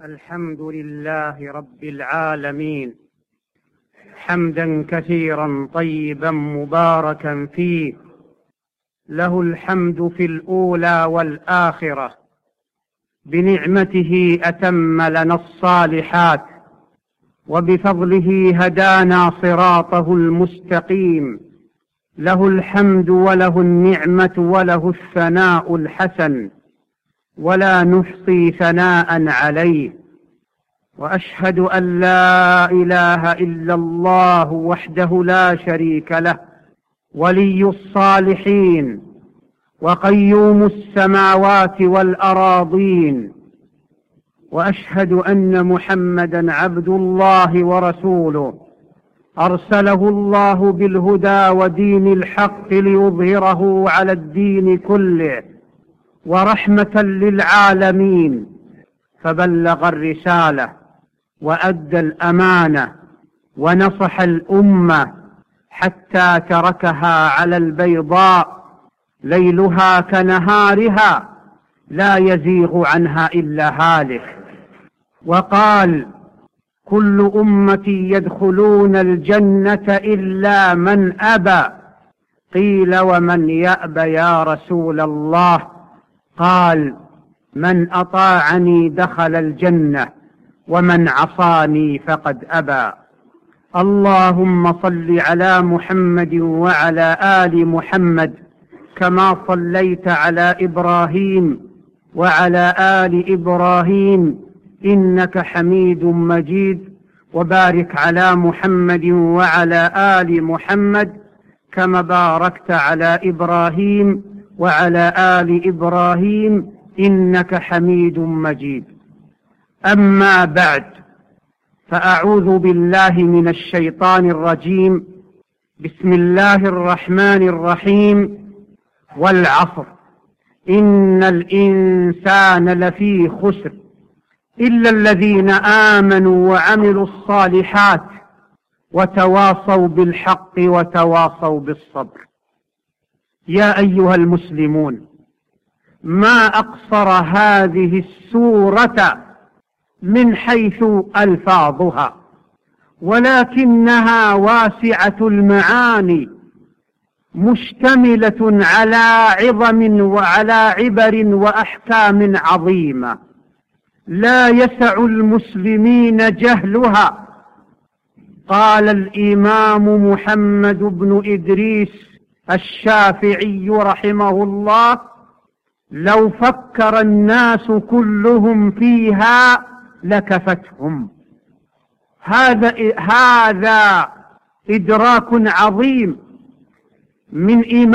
الحمد لله رب العالمين، حمدا كثيرا طيبا مباركا فيه، له الحمد في الأولى والآخرة، بنعمته أتم لنا الصالحات، وبفضله هدانا صراطه المستقيم. له الحمد وله النعمة وله الثناء الحسن، ولا نحصي ثناء عليه. وأشهد أن لا إله إلا الله وحده لا شريك له، ولي الصالحين وقيوم السماوات والأراضين. وأشهد أن محمدا عبد الله ورسوله، أرسله الله بالهدى ودين الحق ليظهره على الدين كله، ورحمة للعالمين، فبلغ الرسالة وأدى الأمانة ونصح الأمة حتى تركها على البيضاء ليلها كنهارها لا يزيغ عنها إلا هالك. وقال: كل أمتي يدخلون الجنة إلا من أبى. قيل: ومن يأبى يا رسول الله؟ قال: من أطاعني دخل الجنة، ومن عصاني فقد أبى. اللهم صل على محمد وعلى آل محمد، كما صليت على إبراهيم وعلى آل إبراهيم إنك حميد مجيد، وبارك على محمد وعلى آل محمد كما باركت على إبراهيم وعلى آل إبراهيم إنك حميد مجيد. أما بعد، فأعوذ بالله من الشيطان الرجيم. بسم الله الرحمن الرحيم. والعصر إن الإنسان لفي خسر إلا الذين آمنوا وعملوا الصالحات وتواصوا بالحق وتواصوا بالصبر. يا أيها المسلمون، ما أقصر هذه السورة من حيث ألفاظها، ولكنها واسعة المعاني، مشتملة على عظم وعلى عبر وأحكام عظيمة لا يسع المسلمين جهلها. قال الإمام محمد بن إدريس الشافعي رحمه الله: لو فكر الناس كلهم فيها لكفتهم. هذا إدراك عظيم من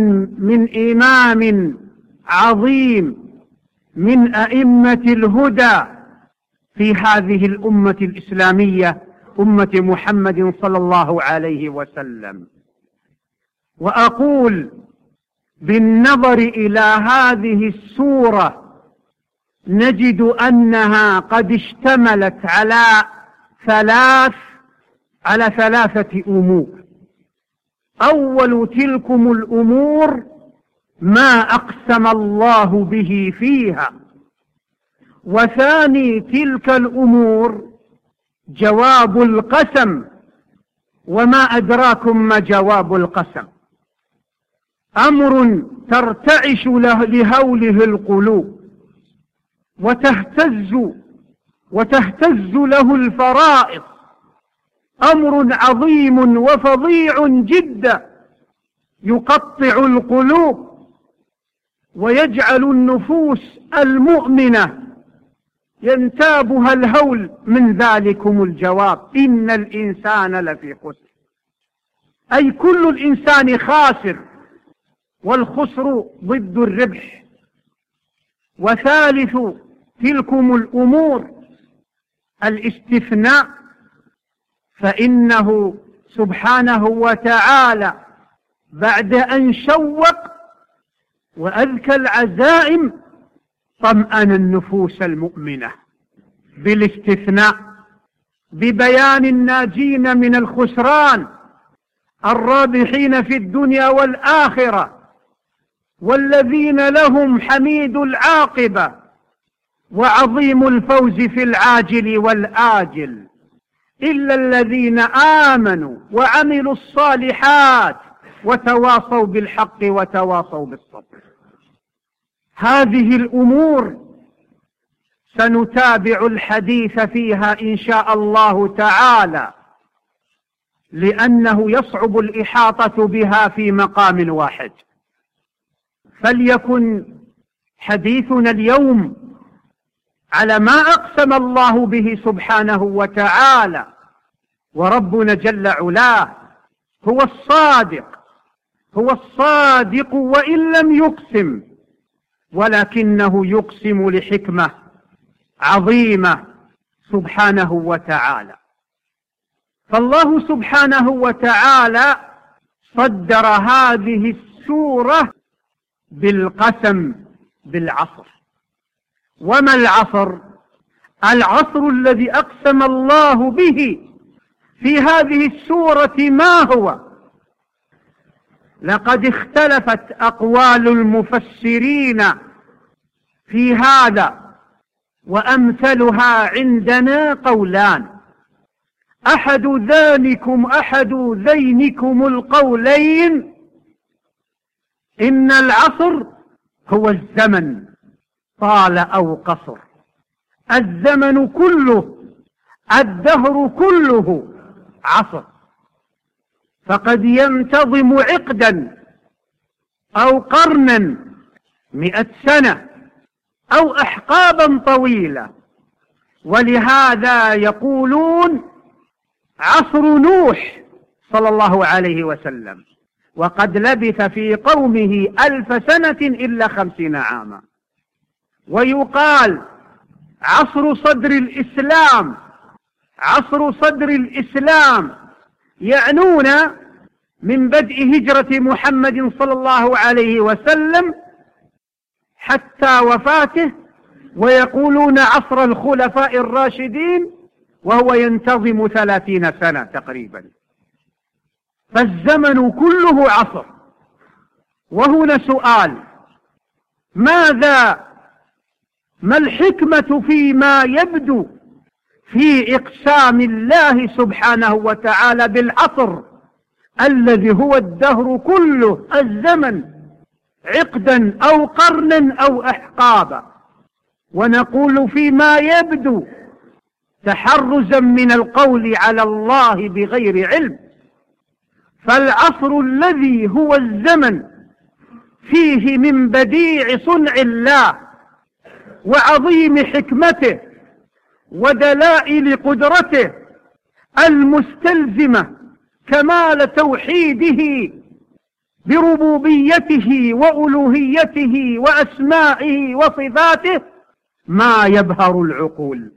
إمام عظيم من أئمة الهدى في هذه الأمة الإسلامية، أمة محمد صلى الله عليه وسلم. وأقول: بالنظر إلى هذه السورة نجد أنها قد اشتملت على ثلاثة أمور. أول تلكم الأمور ما أقسم الله به فيها، وثاني تلك الأمور جواب القسم، وما أدراكم ما جواب القسم. أمر ترتعش لهوله القلوب وتهتز له الفرائض، أمر عظيم وفظيع جدا يقطع القلوب ويجعل النفوس المؤمنة ينتابها الهول من ذلكم الجواب: إن الإنسان لفي خسر، أي كل الإنسان خاسر، والخسر ضد الربح. وثالث تلكم الأمور الاستثناء، فإنه سبحانه وتعالى بعد أن شوق وأذكى العزائم طمأن النفوس المؤمنة بالاستثناء، ببيان الناجين من الخسران، الرابحين في الدنيا والآخرة، والذين لهم حميد العاقبة، وعظيم الفوز في العاجل والآجل، إلا الذين آمنوا وعملوا الصالحات وتواصوا بالحق وتواصوا بالصبر. هذه الأمور سنتابع الحديث فيها إن شاء الله تعالى، لأنه يصعب الإحاطة بها في مقام واحد. فليكن حديثنا اليوم على ما أقسم الله به سبحانه وتعالى، وربنا جل علاه هو الصادق وإن لم يقسم، ولكنه يقسم لحكمة عظيمة سبحانه وتعالى. فالله سبحانه وتعالى صدر هذه السورة بالقسم بالعصر. وما العصر؟ العصر الذي أقسم الله به في هذه السورة ما هو؟ لقد اختلفت أقوال المفسرين في هذا، وأمثلها عندنا قولان. أحد ذينكم القولين إن العصر هو الزمن طال أو قصر، الزمن كله، الدهر كله عصر، فقد ينتظم عقدا أو قرنا 100 سنة أو أحقابا طويلة. ولهذا يقولون عصر نوح صلى الله عليه وسلم، وقد لبث في قومه 1000 سنة إلا 50 عاما. ويقال عصر صدر الإسلام يعنون من بدء هجرة محمد صلى الله عليه وسلم حتى وفاته، ويقولون عصر الخلفاء الراشدين، وهو ينتظم 30 سنة تقريبا. فالزمن كله عصر. وهنا سؤال: ما الحكمة فيما يبدو في إقسام الله سبحانه وتعالى بالعصر الذي هو الدهر كله، الزمن، عقدا أو قرنا أو أحقابا؟ ونقول فيما يبدو تحرزا من القول على الله بغير علم. فالعصر الذي هو الزمن فيه من بديع صنع الله وعظيم حكمته ودلائل قدرته المستلزمة كمال توحيده بربوبيته وألوهيته وأسمائه وصفاته ما يبهر العقول.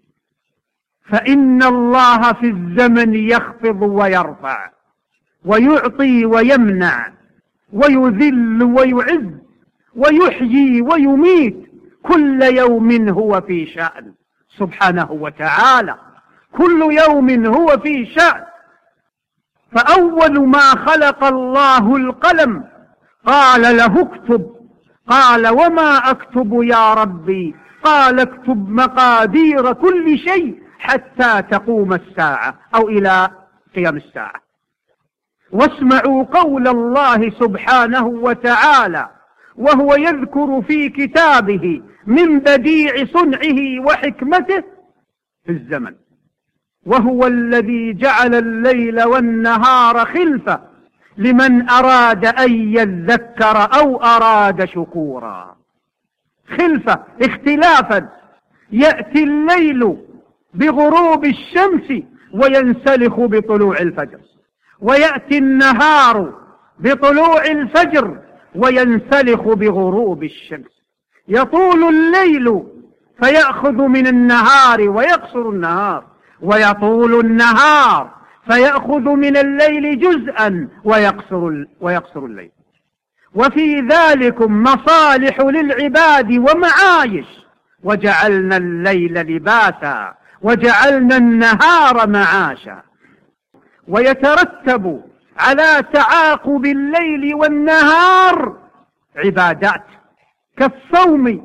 فإن الله في الزمن يخفض ويرفع، ويعطي ويمنع، ويذل ويعز، ويحيي ويميت، كل يوم هو في شأن سبحانه وتعالى، كل يوم هو في شأن. فأول ما خلق الله القلم قال له اكتب، قال وما أكتب يا ربي؟ قال اكتب مقادير كل شيء حتى تقوم الساعة أو إلى قيام الساعة. واسمعوا قول الله سبحانه وتعالى وهو يذكر في كتابه من بديع صنعه وحكمته في الزمن: وهو الذي جعل الليل والنهار خلفة لمن أراد أن يذكر أو أراد شكورا. خلفة، اختلافا، يأتي الليل بغروب الشمس وينسلخ بطلوع الفجر، ويأتي النهار بطلوع الفجر وينسلخ بغروب الشمس. يطول الليل فيأخذ من النهار ويقصر النهار، ويطول النهار فيأخذ من الليل جزءا ويقصر الليل. وفي ذلكم مصالح للعباد ومعايش، وجعلنا الليل لباسا وجعلنا النهار معاشا. ويترتب على تعاقب الليل والنهار عبادات كالصوم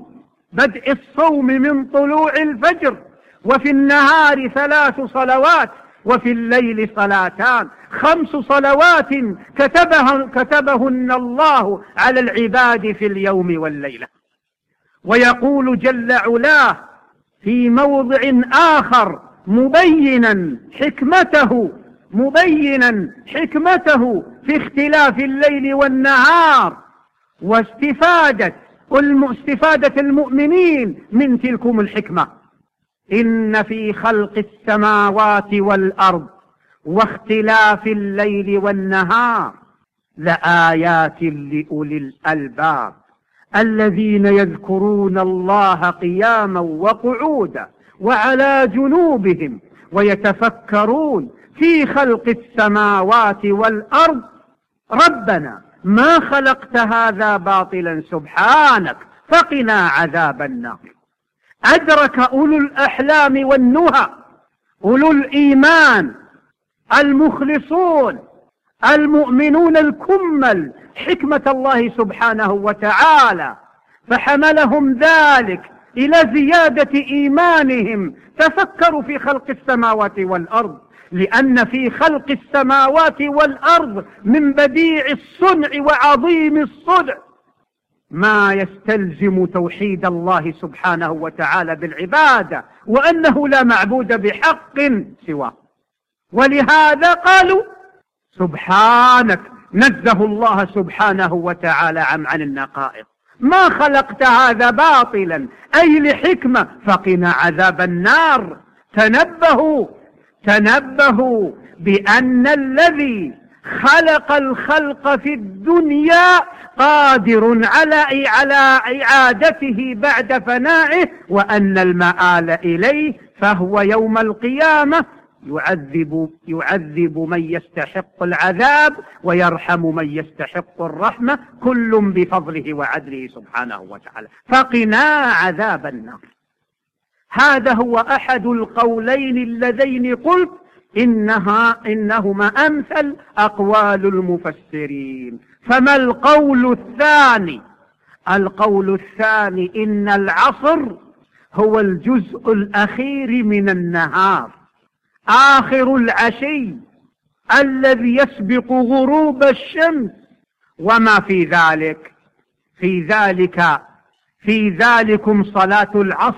بدء الصوم من طلوع الفجر، وفي النهار 3 صلوات، وفي الليل 2 5 صلوات كتبهن الله على العباد في اليوم والليلة. ويقول جل علاه في موضع آخر مبينا حكمته في اختلاف الليل والنهار واستفادة المؤمنين من تلكم الحكمة: إن في خلق السماوات والأرض واختلاف الليل والنهار لآيات لأولي الألباب الذين يذكرون الله قياما وقعودا وعلى جنوبهم ويتفكرون في خلق السماوات والأرض ربنا ما خلقت هذا باطلا سبحانك فقنا عذاب النار. أدرك أولو الأحلام والنهى، أولو الإيمان المخلصون المؤمنون الكمل حكمة الله سبحانه وتعالى، فحملهم ذلك إلى زيادة إيمانهم. تفكروا في خلق السماوات والأرض، لأن في خلق السماوات والأرض من بديع الصنع وعظيم الصنع ما يستلزم توحيد الله سبحانه وتعالى بالعبادة، وأنه لا معبود بحق سواه. ولهذا قالوا سبحانك، نزه الله سبحانه وتعالى عن النقائص. ما خلقت هذا باطلا، أي لحكمة، فقنا عذاب النار. تنبهوا بأن الذي خلق الخلق في الدنيا قادر على إعادته بعد فنائه، وأن المآل إليه، فهو يوم القيامة يعذب من يستحق العذاب ويرحم من يستحق الرحمة، كل بفضله وعدله سبحانه وتعالى. فقنا عذاب النار. هذا هو أحد القولين اللذين قلت إنهما أمثل أقوال المفسرين. فما القول الثاني؟ القول الثاني إن العصر هو الجزء الأخير من النهار، آخر العشي الذي يسبق غروب الشمس. وما في ذلكم صلاة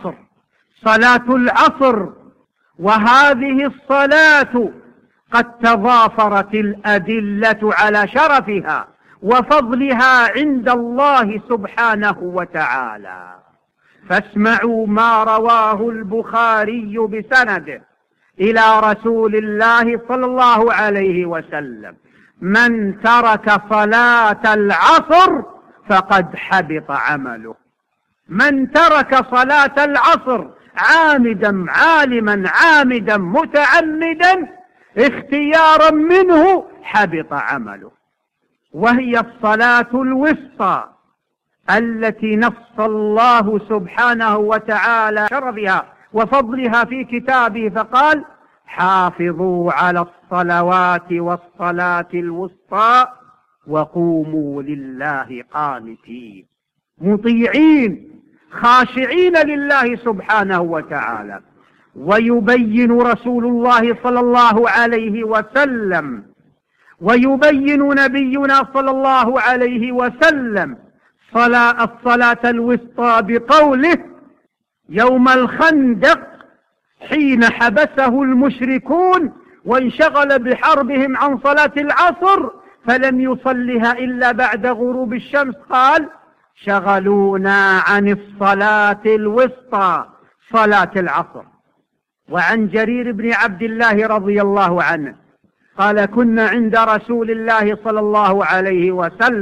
العصر. وهذه الصلاة قد تضافرت الأدلة على شرفها وفضلها عند الله سبحانه وتعالى. فاسمعوا ما رواه البخاري بسنده إلى رسول الله صلى الله عليه وسلم: من ترك صلاة العصر فقد حبط عمله. من ترك صلاة العصر عالما عامدا متعمدا اختيارا منه حبط عمله. وهي الصلاة الوسطى التي نص الله سبحانه وتعالى شرفها وفضلها في كتابه، فقال: حافظوا على الصلوات والصلاة الوسطى وقوموا لله قانتين، مطيعين خاشعين لله سبحانه وتعالى. ويبين رسول الله صلى الله عليه وسلم ويبين نبينا صلى الله عليه وسلم الصلاة الوسطى بقوله: يوم الخندق حين حبسه المشركون وانشغل بحربهم عن صلاة العصر فلم يصلها إلا بعد غروب الشمس، قال: شغلونا عن الصلاة الوسطى صلاة العصر. وعن جرير بن عبد الله رضي الله عنه قال: كنا عند رسول الله صلى الله عليه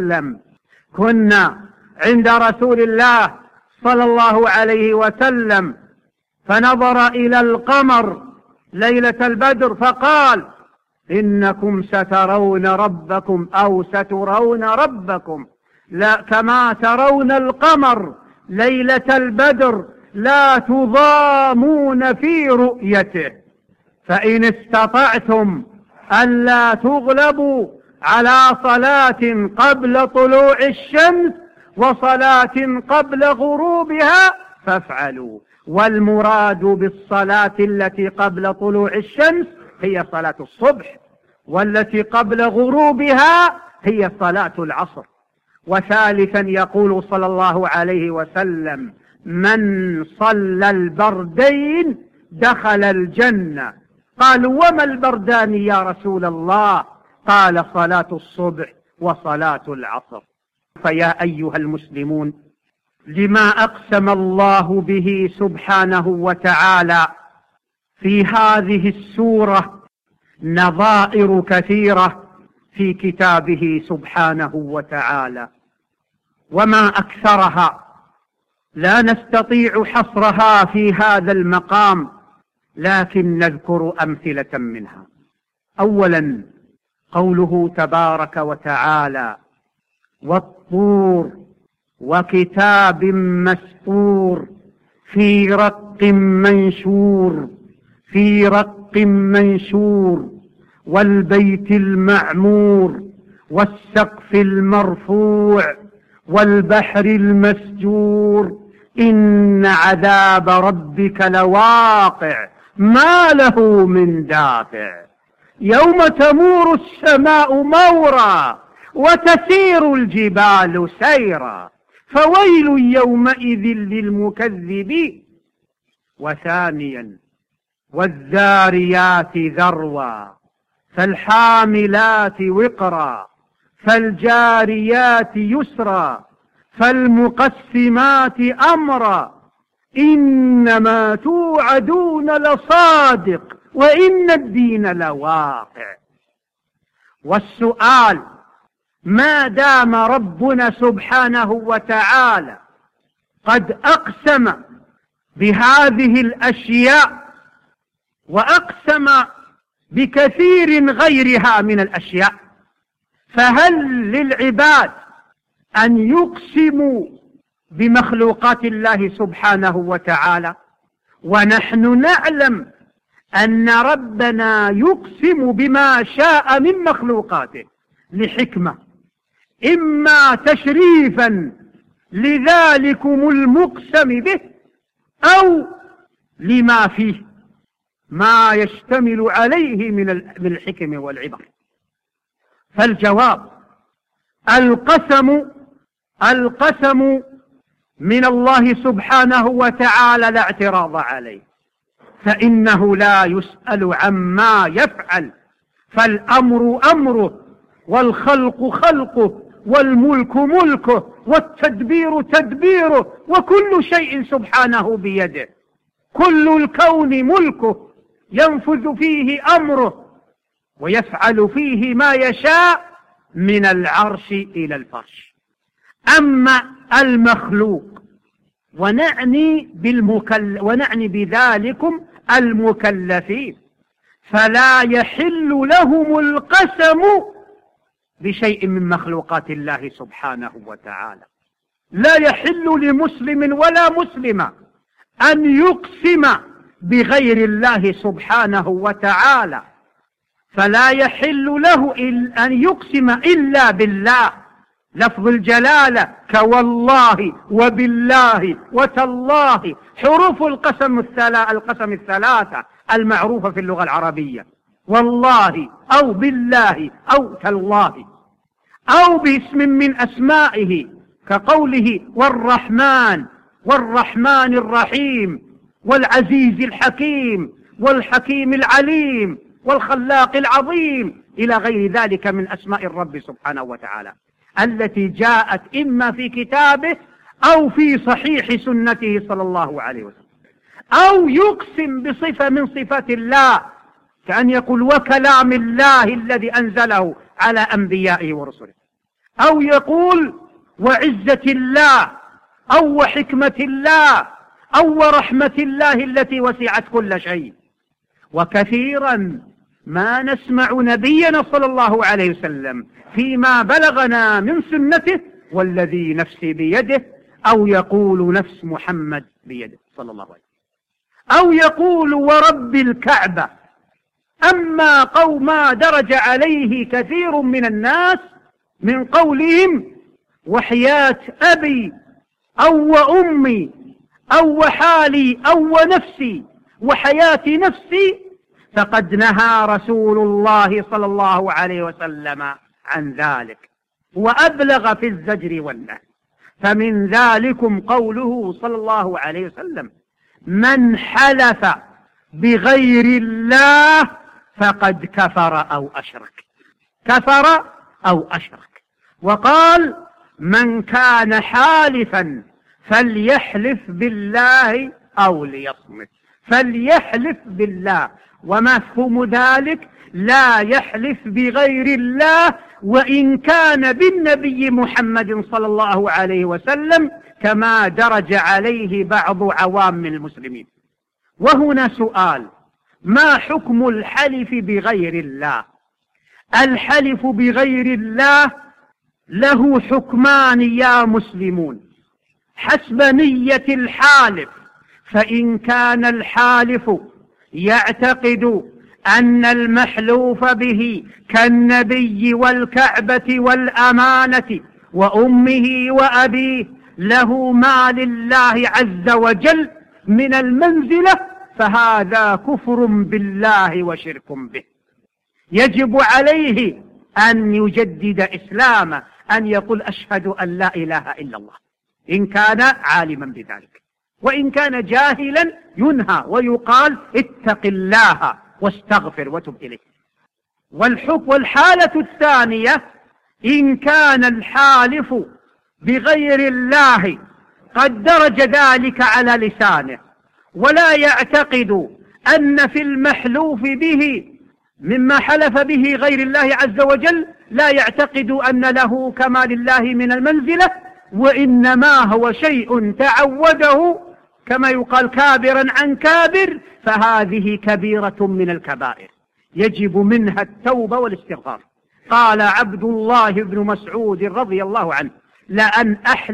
وسلم فنظر إلى القمر ليلة البدر فقال: إنكم سترون ربكم لا كما ترون القمر ليلة البدر لا تضامون في رؤيته، فإن استطعتم ألا تغلبوا على صلاة قبل طلوع الشمس وصلاة قبل غروبها فافعلوا. والمراد بالصلاة التي قبل طلوع الشمس هي صلاة الصبح، والتي قبل غروبها هي صلاة العصر. وثالثا يقول صلى الله عليه وسلم: من صلى البردين دخل الجنة. قالوا: وما البردان يا رسول الله؟ قال: صلاة الصبح وصلاة العصر. فيا أيها المسلمون، لما أقسم الله به سبحانه وتعالى في هذه السورة نظائر كثيرة في كتابه سبحانه وتعالى، وما أكثرها لا نستطيع حصرها في هذا المقام، لكن نذكر أمثلة منها. أولا قوله تبارك وتعالى: والطور وكتاب مسطور في رق منشور، في رق منشور، والبيت المعمور، والسقف المرفوع، والبحر المسجور، إن عذاب ربك لواقع ما له من دافع، يوم تمور السماء مورا وتسير الجبال سيرا، فويل يومئذ للمكذبين. وثانيا: والذاريات ذروا فالحاملات وقرا فالجاريات يسرا فالمقسمات أمرا إنما توعدون لصادق وإن الدين لواقع. والسؤال: ما دام ربنا سبحانه وتعالى قد أقسم بهذه الأشياء وأقسم بكثير غيرها من الأشياء، فهل للعباد أن يقسموا بمخلوقات الله سبحانه وتعالى؟ ونحن نعلم أن ربنا يقسم بما شاء من مخلوقاته لحكمة، إما تشريفا لذلكم المقسم به، أو لما فيه ما يشتمل عليه من الحكم والعبر. فالجواب: القسم من الله سبحانه وتعالى لا اعتراض عليه، فإنه لا يسأل عما يفعل، فالأمر أمره، والخلق خلقه، والملك ملكه، والتدبير تدبيره، وكل شيء سبحانه بيده، كل الكون ملكه، ينفذ فيه أمره ويفعل فيه ما يشاء من العرش إلى الفرش. أما المخلوق، ونعني بذلكم المكلفين، فلا يحل لهم القسم بشيء من مخلوقات الله سبحانه وتعالى. لا يحل لمسلم ولا مسلمة أن يقسم بغير الله سبحانه وتعالى، فلا يحل له أن يقسم إلا بالله. لفظ الجلالة كوالله وبالله وتالله حروف القسم الثلاثة المعروفة في اللغة العربية: والله أو بالله أو تالله، أو باسم من أسمائه كقوله والرحمن الرحيم، والعزيز الحكيم، والحكيم العليم، والخلاق العظيم، إلى غير ذلك من أسماء الرب سبحانه وتعالى التي جاءت إما في كتابه أو في صحيح سنته صلى الله عليه وسلم. أو يقسم بصفة من صفات الله، كأن يقول: وكلام الله الذي أنزله على أنبيائه ورسله، أو يقول: وعزة الله، أو وحكمة الله، أو ورحمة الله التي وسعت كل شيء. وكثيرا ما نسمع نبينا صلى الله عليه وسلم فيما بلغنا من سنته: والذي نفسي بيده، أو يقول: نفس محمد بيده صلى الله عليه وسلم، أو يقول: ورب الكعبة. أما ما درج عليه كثير من الناس من قولهم: وحياة أبي أو وأمي أو حالي أو نفسي وحياة نفسي، فقد نهى رسول الله صلى الله عليه وسلم عن ذلك وأبلغ في الزجر والنهي. فمن ذلكم قوله صلى الله عليه وسلم: من حلف بغير الله فقد كفر أو أشرك. كفر أو أشرك. وقال: من كان حالفا فليحلف بالله أو ليصمت. فليحلف بالله، ومفهوم ذلك لا يحلف بغير الله، وإن كان بالنبي محمد صلى الله عليه وسلم، كما درج عليه بعض عوام المسلمين. وهنا سؤال: ما حكم الحلف بغير الله؟ الحلف بغير الله له حكمان يا مسلمون حسب نية الحالف. فإن كان الحالف يعتقد أن المحلوف به كالنبي والكعبة والأمانة وأمه وأبيه له ما لله عز وجل من المنزلة، فهذا كفر بالله وشرك به. يجب عليه أن يجدد إسلامه، أن يقول: أشهد أن لا إله إلا الله، إن كان عالما بذلك. وإن كان جاهلا ينهى ويقال: اتق الله واستغفر وتب إليه. والحالة الثانية: إن كان الحالف بغير الله قد درج ذلك على لسانه، ولا يعتقد أن في المحلوف به مما حلف به غير الله عز وجل، لا يعتقد أن له كما لله من المنزلة، وإنما هو شيء تعوده كما يقال كابرا عن كابر، فهذه كبيرة من الكبائر يجب منها التوبة والاستغفار. قال عبد الله بن مسعود رضي الله عنه: لأن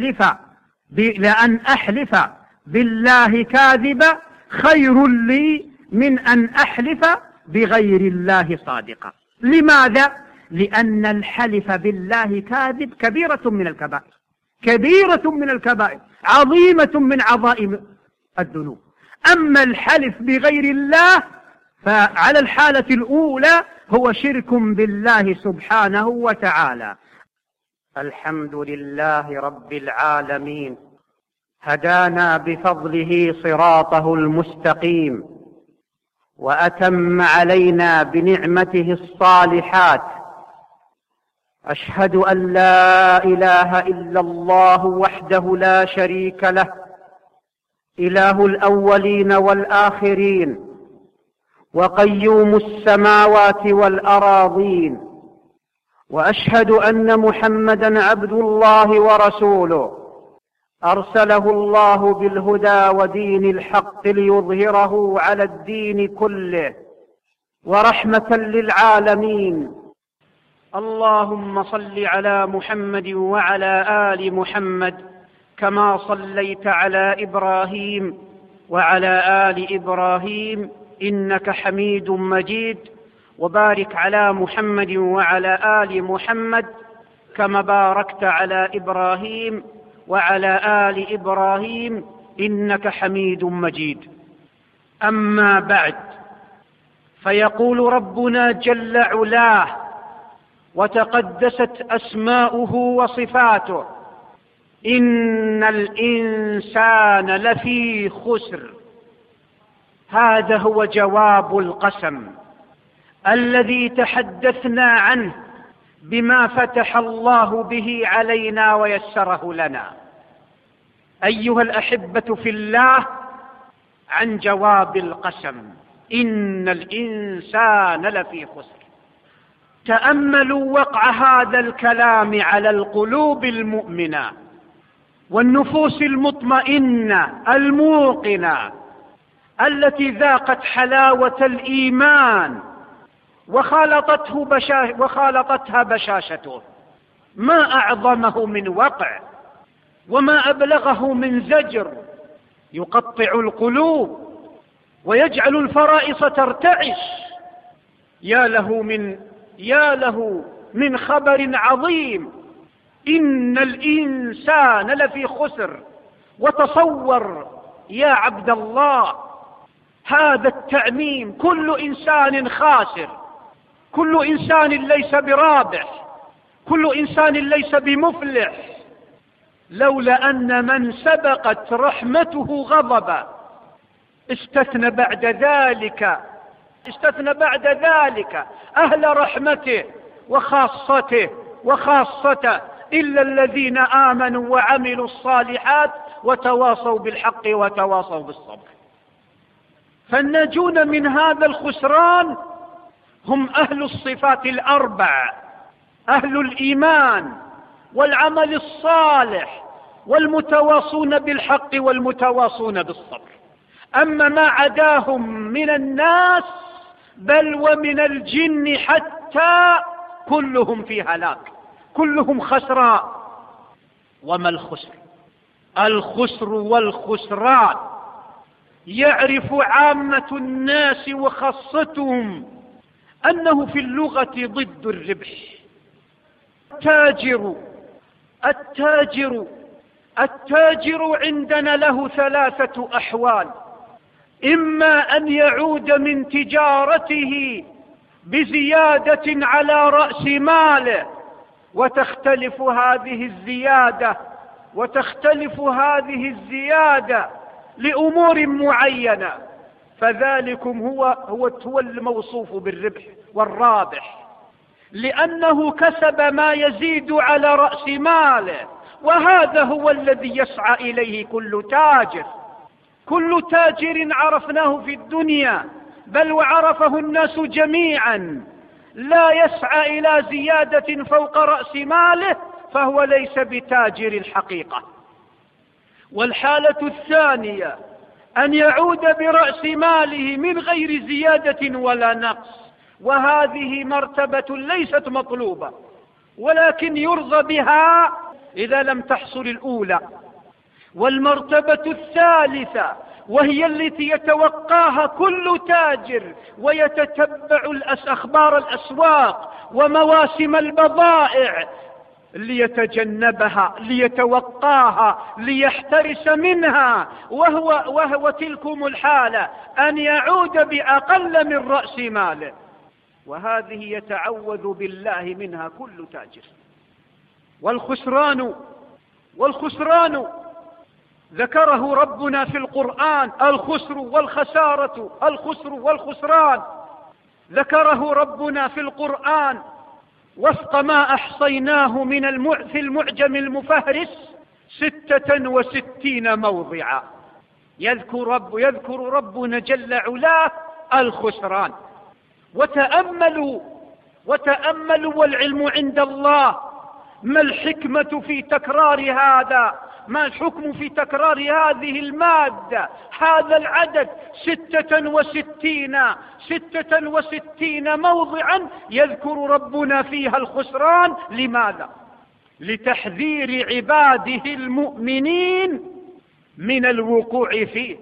أحلف بالله كاذبا خير لي من أن أحلف بغير الله صادقا. لماذا؟ لأن الحلف بالله كاذب كبيرة من الكبائر، كبيرة من الكبائر، عظيمة من عظائم الذنوب. أما الحلف بغير الله فعلى الحالة الأولى هو شرك بالله سبحانه وتعالى. الحمد لله رب العالمين، هدانا بفضله صراطه المستقيم، وأتم علينا بنعمته الصالحات. أشهد أن لا إله إلا الله وحده لا شريك له، إله الأولين والآخرين، وقيوم السماوات والأراضين. وأشهد أن محمدا عبد الله ورسوله، أرسله الله بالهدى ودين الحق ليظهره على الدين كله ورحمة للعالمين. اللهم صل على محمد وعلى آل محمد كما صليت على إبراهيم وعلى آل إبراهيم إنك حميد مجيد، وبارك على محمد وعلى آل محمد كما باركت على إبراهيم وعلى آل إبراهيم إنك حميد مجيد. أما بعد، فيقول ربنا جل علاه وتقدست أسماؤه وصفاته: إن الإنسان لفي خسر. هذا هو جواب القسم الذي تحدثنا عنه بما فتح الله به علينا ويسره لنا. أيها الأحبة في الله، عن جواب القسم: إن الإنسان لفي خسر. تأملوا وقع هذا الكلام على القلوب المؤمنة والنفوس المطمئنة الموقنة التي ذاقت حلاوة الإيمان وخالطتها بشاشته. ما أعظمه من وقع، وما أبلغه من زجر يقطع القلوب ويجعل الفرائص ترتعش. يا له من خبر عظيم: إن الإنسان لفي خسر. وتصور يا عبد الله، هذا التعميم كل إنسان خاسر، كل إنسان ليس برابح، كل إنسان ليس بمفلح، لولا أن من سبقت رحمته غضبا استثنى بعد ذلك أهل رحمته وخاصته إلا الذين آمنوا وعملوا الصالحات وتواصوا بالحق وتواصوا بالصبر. فالناجون من هذا الخسران هم أهل الصفات الأربع، أهل الإيمان والعمل الصالح والمتواصون بالحق والمتواصون بالصبر. أما ما عداهم من الناس بل ومن الجن حتى كلهم في هلاك، كلهم خسراء. وما الخسر؟ الخسر والخسران يعرف عامة الناس وخاصتهم أنه في اللغة ضد الربح. التاجر عندنا له ثلاثة أحوال: إما أن يعود من تجارته بزيادة على رأس ماله، وتختلف هذه الزيادة لأمور معينة، فذلكم هو الموصوف بالربح والرابح، لأنه كسب ما يزيد على رأس ماله، وهذا هو الذي يسعى إليه كل تاجر عرفناه في الدنيا، بل وعرفه الناس جميعا، لا يسعى إلى زيادة فوق رأس ماله فهو ليس بتاجر الحقيقة. والحالة الثانية أن يعود برأس ماله من غير زيادة ولا نقص، وهذه مرتبة ليست مطلوبة ولكن يرضى بها إذا لم تحصل الأولى. والمرتبة الثالثة وهي التي يتوقاها كل تاجر ويتتبع أخبار الأسواق ومواسم البضائع ليتجنبها، ليتوقاها، ليحترس منها، وهو تلكم الحالة أن يعود بأقل من رأس ماله، وهذه يتعوذ بالله منها كل تاجر. والخسران ذكره ربنا في القرآن، الخسر والخسران ذكره ربنا في القرآن وفق ما أحصيناه في المعجم المفهرس 66 موضعا. يذكر ربنا جل علاه الخسران. وتأملوا والعلم عند الله، ما الحكمة في تكرار هذا؟ ما الحكم في تكرار هذه المادة، هذا العدد 66 موضعا يذكر ربنا فيها الخسران؟ لماذا؟ لتحذير عباده المؤمنين من الوقوع فيه.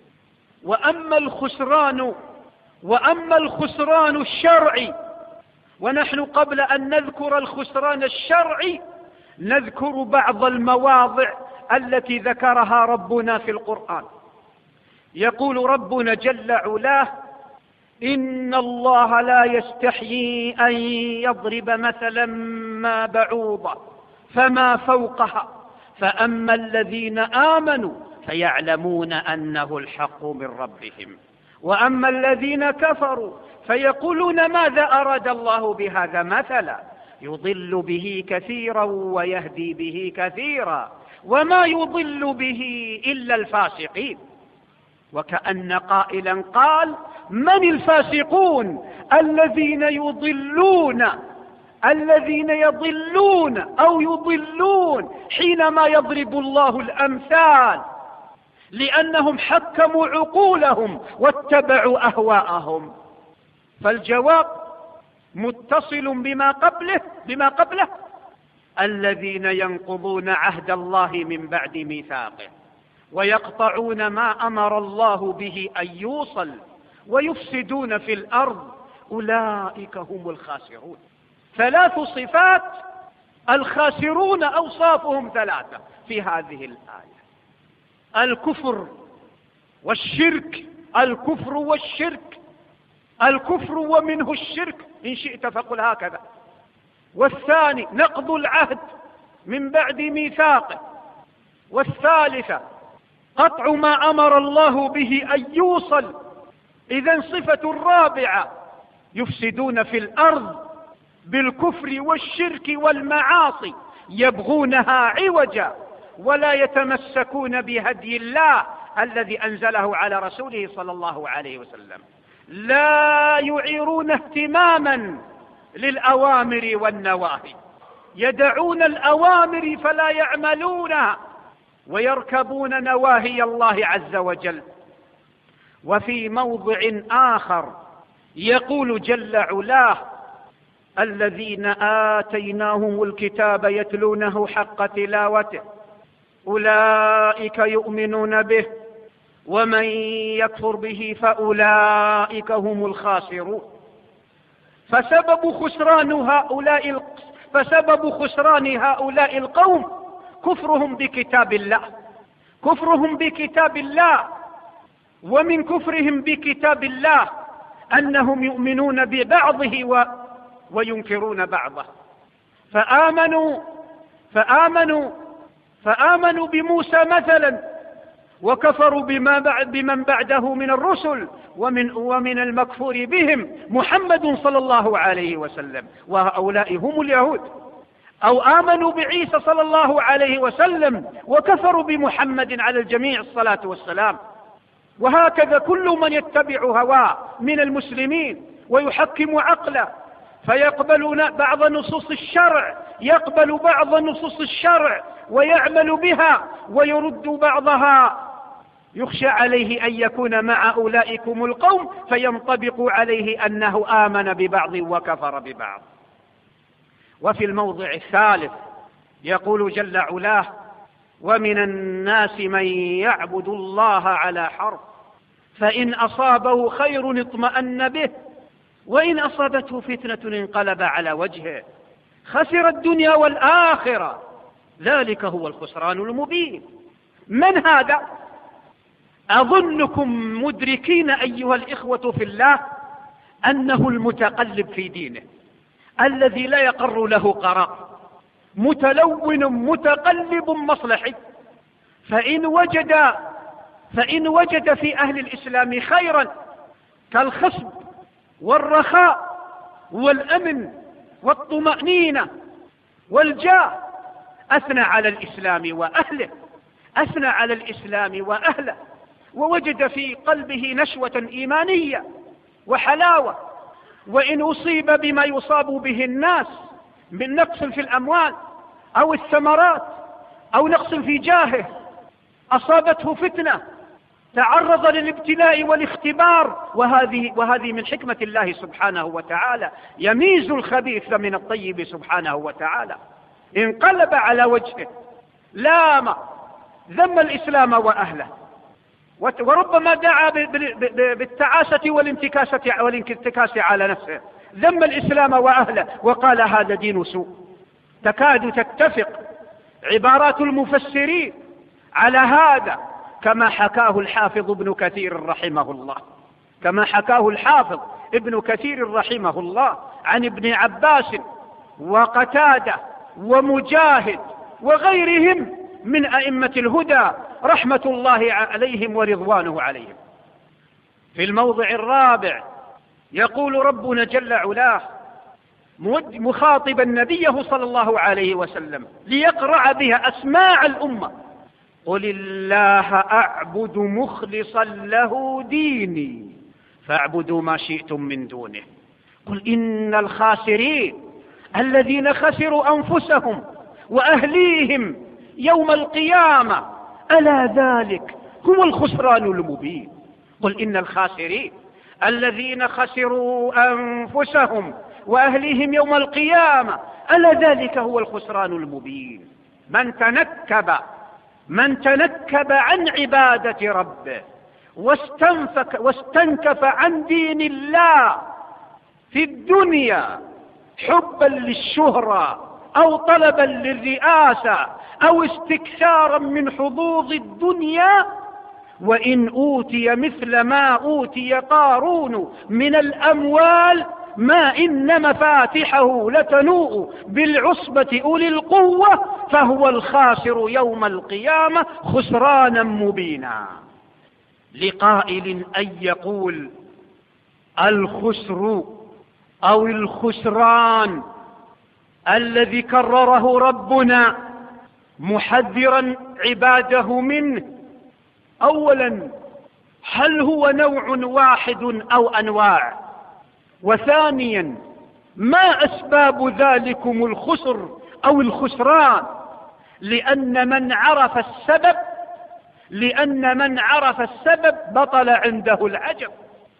وأما الخسران الشرعي، ونحن قبل أن نذكر الخسران الشرعي نذكر بعض المواضع التي ذكرها ربنا في القرآن. يقول ربنا جل علاه: إن الله لا يستحيي أن يضرب مثلا ما بعوضة فما فوقها فأما الذين آمنوا فيعلمون أنه الحق من ربهم وأما الذين كفروا فيقولون ماذا أراد الله بهذا مثلا يضل به كثيرا ويهدي به كثيرا وما يضل به إلا الفاسقين. وكأن قائلا قال: من الفاسقون الذين يضلون أو يضلون حينما يضرب الله الأمثال، لأنهم حكموا عقولهم واتبعوا أهواءهم. فالجواب متصل بما قبله الذين ينقضون عهد الله من بعد ميثاقه ويقطعون ما أمر الله به أن يوصل ويفسدون في الأرض أولئك هم الخاسرون. 3 صفات، الخاسرون أوصافهم 3 في هذه الآية: الكفر والشرك الكفر والشرك، الكفر ومنه الشرك إن شئت فقل هكذا. والثاني نقض العهد من بعد ميثاقه. والثالثة قطع ما أمر الله به أن يوصل. إذن صفة الرابعة يفسدون في الأرض بالكفر والشرك والمعاصي، يبغونها عوجا ولا يتمسكون بهدي الله الذي أنزله على رسوله صلى الله عليه وسلم، لا يعيرون اهتماما للأوامر والنواهي، يدعون الأوامر فلا يعملونها ويركبون نواهي الله عز وجل. وفي موضع آخر يقول جل علاه: الذين آتيناهم الكتاب يتلونه حق تلاوته أولئك يؤمنون به ومن يكفر به فأولئك هم الخاسرون. فسبب خسران هؤلاء القوم كفرهم بكتاب الله، كفرهم بكتاب الله. ومن كفرهم بكتاب الله أنهم يؤمنون ببعضه وينكرون بعضه. فآمنوا بموسى مثلا وكفروا بمن بعده من الرسل، ومن المكفور بهم محمد صلى الله عليه وسلم، وهؤلاء هم اليهود. أو آمنوا بعيسى صلى الله عليه وسلم وكفروا بمحمد على الجميع الصلاة والسلام. وهكذا كل من يتبع هواه من المسلمين ويحكم عقله فيقبلون بعض نصوص الشرع، يقبل بعض نصوص الشرع ويعمل بها ويرد بعضها، يخشى عليه أن يكون مع أولئكم القوم فينطبق عليه أنه آمن ببعض وكفر ببعض. وفي الموضع الثالث يقول جل علاه: ومن الناس من يعبد الله على حرف فإن أصابه خير اطمأن به وإن أصابته فتنة انقلب على وجهه خسر الدنيا والآخرة ذلك هو الخسران المبين. من هذا؟ أظنكم مدركين أيها الإخوة في الله أنه المتقلب في دينه، الذي لا يقر له قرار، متلون متقلب مصلحي. فإن وجد في أهل الإسلام خيرا كالخصب والرخاء والأمن والطمأنينة والجاه أثنى على الإسلام وأهله، ووجد في قلبه نشوة إيمانية وحلاوة. وإن أصيب بما يصاب به الناس من نقص في الأموال أو الثمرات أو نقص في جاهه، أصابته فتنة، تعرض للابتلاء والاختبار، وهذه من حكمة الله سبحانه وتعالى، يميز الخبيث من الطيب سبحانه وتعالى. انقلب على وجهه، لام، ذم الإسلام وأهله، وربما دعا بالتعاسة والانتكاس على نفسه، ذم الإسلام وأهله وقال هذا دين سوء. تكاد تتفق عبارات المفسرين على هذا كما حكاه الحافظ ابن كثير رحمه الله عن ابن عباس وقتادة ومجاهد وغيرهم من أئمة الهدى رحمة الله عليهم ورضوانه عليهم. في الموضع الرابع يقول ربنا جل علاه مخاطبا نبيه صلى الله عليه وسلم ليقرع بها أسماع الأمة: قل الله أعبد مخلصا له ديني فاعبدوا ما شئتم من دونه. قل إن الخاسرين الذين خسروا أنفسهم وأهليهم يوم القيامة ألا ذلك هو الخسران المبين. قل إن الخاسرين الذين خسروا أنفسهم وأهليهم يوم القيامة ألا ذلك هو الخسران المبين. من تنكب عن عبادة ربه واستنكف عن دين الله في الدنيا حبا للشهرة أو طلبا للرئاسة أو استكثارا من حظوظ الدنيا، وإن أوتي مثل ما أوتي قارون من الأموال ما إن مفاتحه لتنوء بالعصبة أولي القوة فهو الخاسر يوم القيامة خسرانا مبينا. لقائل أن يقول الخسر أو الخسران الذي كرره ربنا محذرا عباده منه، أولا هل هو نوع واحد أو أنواع؟ وثانيا ما أسباب ذلكم الخسر أو الخسران؟ لأن من عرف السبب بطل عنده العجب.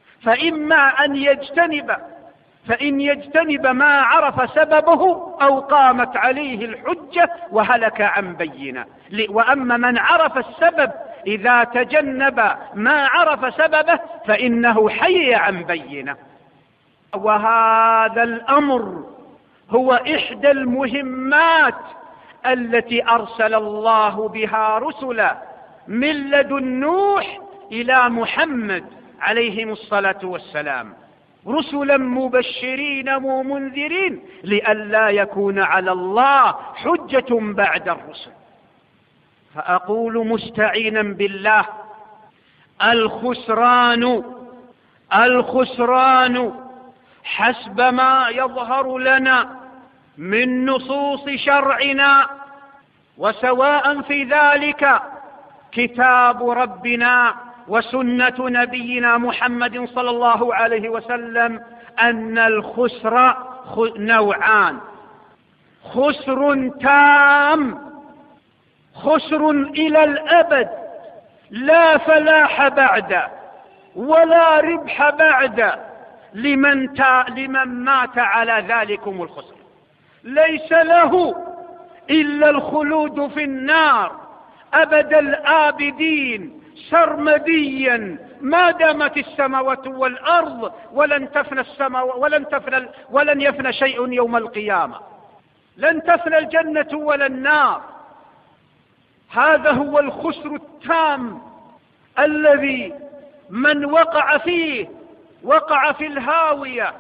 فإن يجتنب ما عرف سببه أو قامت عليه الحجة وهلك عن بينة. وأما من عرف السبب إذا تجنب ما عرف سببه فإنه حي عن بينة. وهذا الأمر هو إحدى المهمات التي أرسل الله بها رسلا من لدن نوح إلى محمد عليهم الصلاة والسلام، رسلا مبشرين ومنذرين لئلا يكون على الله حجة بعد الرسل. فأقول مستعينا بالله الخسران حسب ما يظهر لنا من نصوص شرعنا، وسواء في ذلك كتاب ربنا وسنة نبينا محمد صلى الله عليه وسلم، أن الخسر نوعان: خسر تام، خسر إلى الأبد لا فلاح بعده ولا ربح بعده لمن مات على ذلكم الخسر، ليس له إلا الخلود في النار أبد الآبدين سرمديا ما دامت السماوات والأرض، ولن يفنى شيء يوم القيامة، لن تفنى الجنة ولا النار. هذا هو الخسر التام الذي من وقع فيه وقع في الهاوية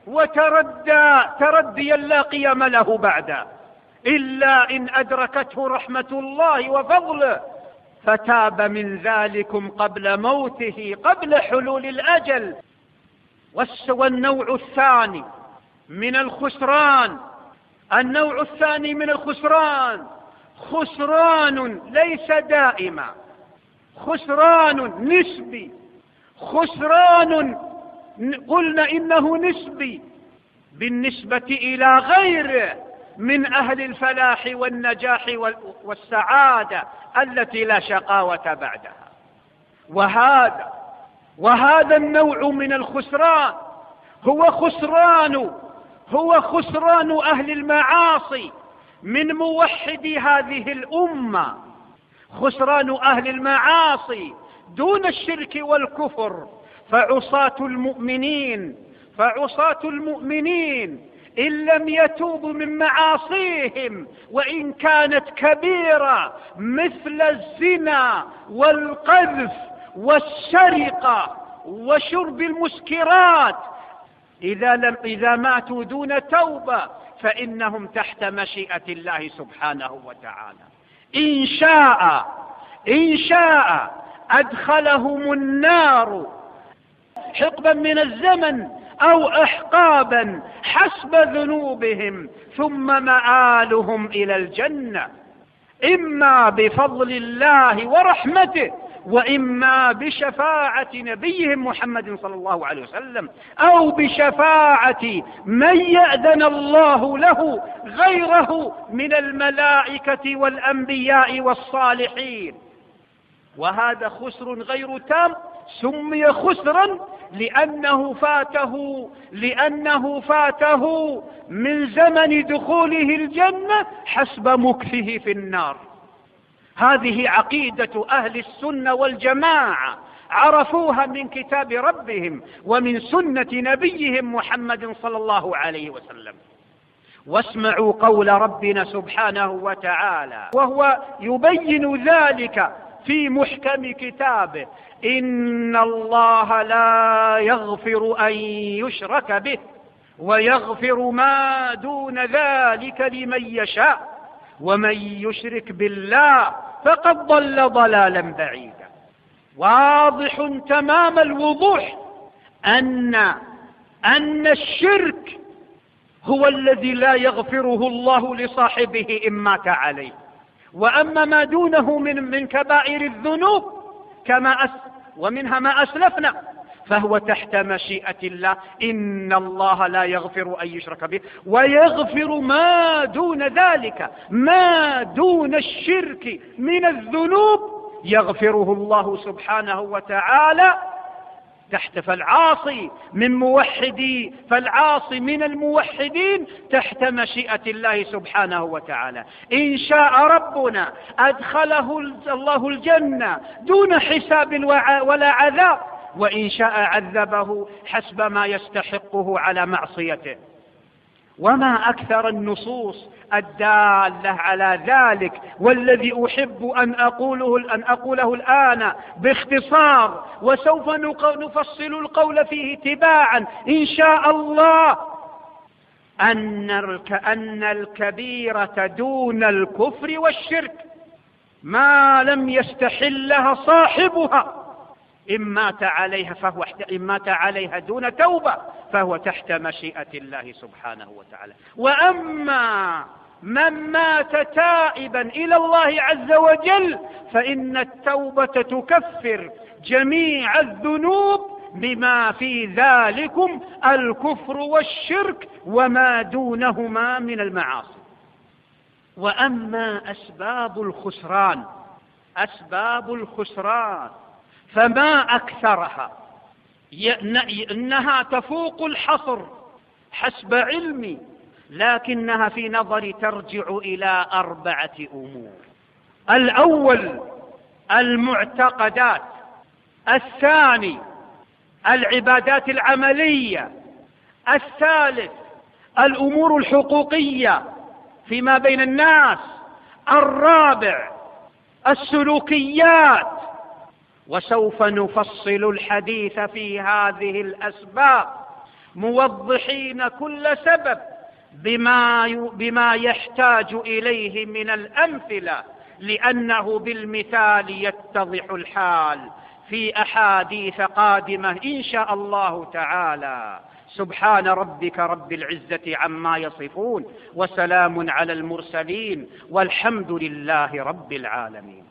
ترديا لا قيام له بعد، إلا إن أدركته رحمة الله وفضله فتاب من ذلكم قبل موته، قبل حلول الأجل. والنوع الثاني من الخسران، خسران ليس دائما، خسران نسبي، خسران قلنا إنه نسبي بالنسبة إلى غيره من أهل الفلاح والنجاح والسعادة التي لا شقاوة بعدها. وهذا النوع من الخسران هو خسران أهل المعاصي من موحدي هذه الأمة، خسران أهل المعاصي دون الشرك والكفر. فعصاة المؤمنين إن لم يتوبوا من معاصيهم وإن كانت كبيرة مثل الزنا والقذف والسرقة وشرب المسكرات، إذا ماتوا دون توبة فإنهم تحت مشيئة الله سبحانه وتعالى. إن شاء أدخلهم النار حقبا من الزمن أو أحقابا حسب ذنوبهم، ثم مآلهم إلى الجنة، إما بفضل الله ورحمته وإما بشفاعة نبيهم محمد صلى الله عليه وسلم، أو بشفاعة من يأذن الله له غيره من الملائكة والأنبياء والصالحين. وهذا خسر غير تام، سمي خسرا لأنه فاته من زمن دخوله الجنة حسب مكثه في النار. هذه عقيدة أهل السنة والجماعة، عرفوها من كتاب ربهم ومن سنة نبيهم محمد صلى الله عليه وسلم. واسمعوا قول ربنا سبحانه وتعالى وهو يبين ذلك في محكم كتابه: إن الله لا يغفر أن يشرك به ويغفر ما دون ذلك لمن يشاء ومن يشرك بالله فقد ضل ضلالا بعيدا. واضح تمام الوضوح أن الشرك هو الذي لا يغفره الله لصاحبه إن مات عليه، وأما ما دونه من كبائر الذنوب ومنها ما أسلفنا فهو تحت مشيئة الله. إن الله لا يغفر أن يشرك به ويغفر ما دون ذلك، ما دون الشرك من الذنوب يغفره الله سبحانه وتعالى فالعاصي من الموحدين تحت مشيئة الله سبحانه وتعالى. إن شاء ربنا أدخله الله الجنة دون حساب ولا عذاب، وإن شاء عذبه حسب ما يستحقه على معصيته. وما أكثر النصوص الدالة على ذلك، والذي أحب أن أقوله الآن باختصار، وسوف نفصل القول فيه تباعا إن شاء الله، أن الكبيرة دون الكفر والشرك ما لم يستحلها صاحبها إن مات عليها دون توبة فهو تحت مشيئة الله سبحانه وتعالى. وأما من مات تائبا إلى الله عز وجل فإن التوبة تكفر جميع الذنوب بما في ذلكم الكفر والشرك وما دونهما من المعاصي. وأما أسباب الخسران فما أكثرها، إنها تفوق الحصر حسب علمي، لكنها في نظري ترجع إلى 4 أمور. الأول المعتقدات، الثاني العبادات العملية، الثالث الأمور الحقوقية فيما بين الناس، الرابع السلوكيات. وسوف نفصل الحديث في هذه الأسباب موضحين كل سبب بما يحتاج إليه من الأمثلة، لأنه بالمثال يتضح الحال في أحاديث قادمة إن شاء الله تعالى. سبحان ربك رب العزة عما يصفون، وسلام على المرسلين، والحمد لله رب العالمين.